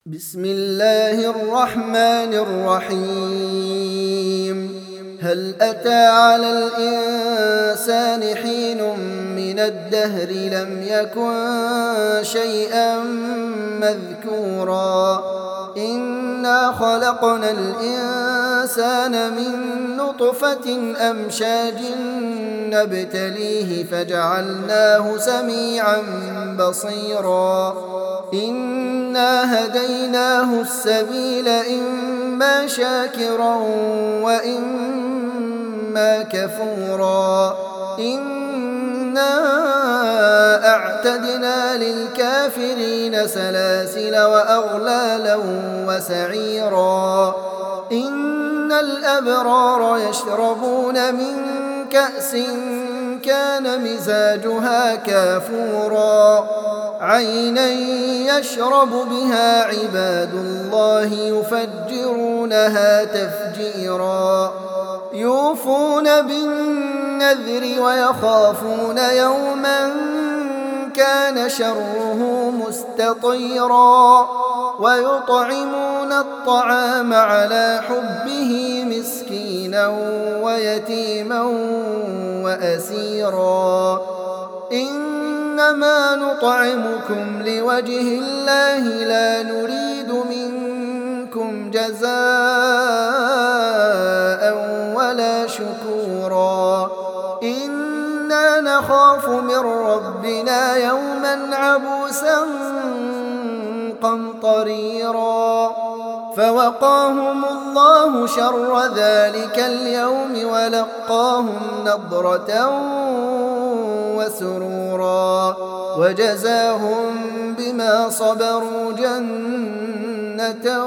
بسم الله الرحمن الرحيم. هل أتى على الإنسان حين من الدهر لم يكن شيئا مذكورا إنا خلقنا الإنسان من نطفة أمشاج نبتليه فجعلناه سميعا بصيرا إنا هديناه السبيل إما شاكرا وإما كفورا إنا أعتدنا للكافرين سلاسل وأغلالا وسعيرا إن الأبرار يشربون من كأس كان مزاجها كافورا عينا يشرب بها عباد الله يفجرونها تفجيرا يوفون بالنذر ويخافون يوما كان شره مستطيرا ويطعمون الطعام على حبه مسكينا ويتيما وأسيرا إنما نطعمكم لوجه الله لا نريد منكم جزاء ولا شكورا إنا نخاف من ربنا يوما عبوسا قمطريرا فوقاهم الله شر ذلك اليوم ولقاهم نضرة وسرورا وجزاهم بما صبروا جنة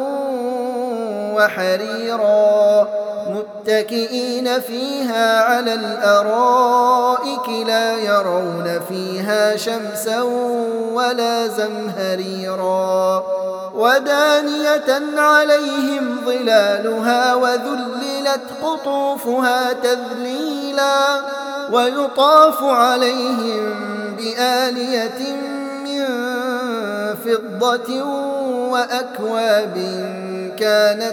وحريرا متكئين فيها على الأرائك لا يرون فيها شمسا ولا زمهريرا ودانية عليهم ظلالها وذللت قطوفها تذليلا ويطاف عليهم بآلية من فضة وأكواب كانت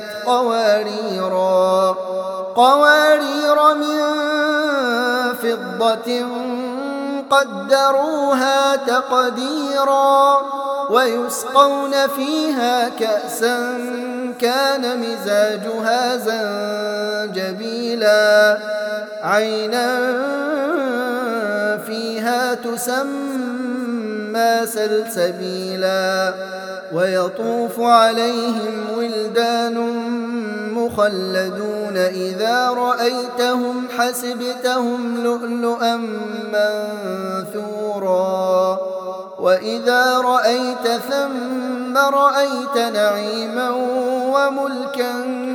قوارير من فضة قدروها تقديرا ويسقون فيها كأسا كان مزاجها زنجبيلا عينا فيها تسمى سلسبيلا ويطوف عليهم ولدان مخلدون إذا رأيتهم حسبتهم لؤلؤا منثورا وإذا رأيت ثم رأيت نعيما وملكا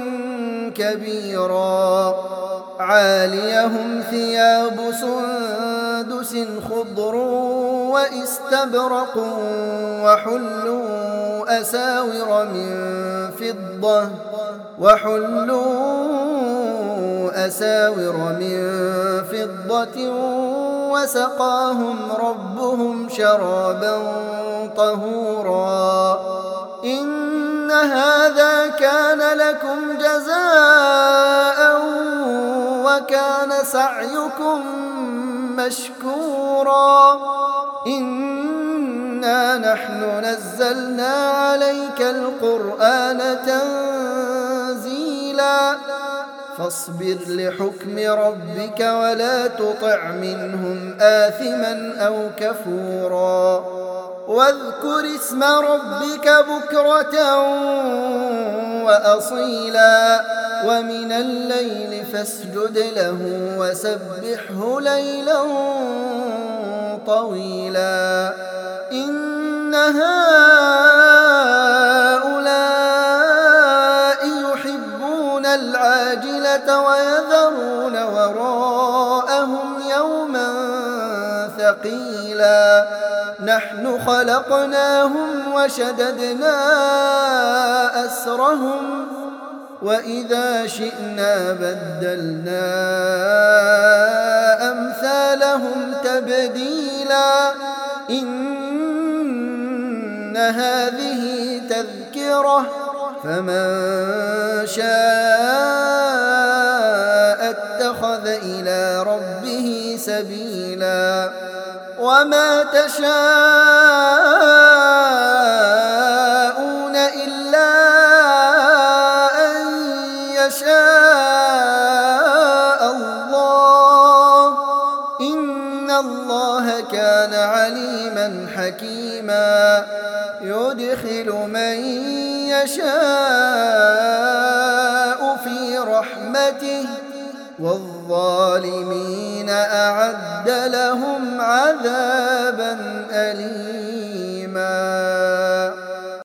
كبيرا عاليهم ثياب سندس خضر واستبرق وحلوا أساور من فضة وسقاهم ربهم شرابا طهورا إن هذا كان لكم جزاء وكان سعيكم مشكورا إنا نحن نزلنا عليك القرآن تنزيلا فاصبر لحكم ربك ولا تطع منهم آثما أو كفورا واذكر اسم ربك بكرة وأصيلا ومن الليل فاسجد له وسبحه ليلا طويلا إن هؤلاء يحبون العاجلة ويذرون وراءهم يوما ثقيلا نحن خلقناهم وشددنا أسرهم وإذا شئنا بدلنا أمثالهم تبديلا إن هذه تذكرة فمن شاء اتخذ إلى ربه سبيلا وما تشاءون إلا أن يشاء الله إن الله كان عليما حكيما يدخل من يشاء في رحمته والظالمين أعد لهم عذابا أليما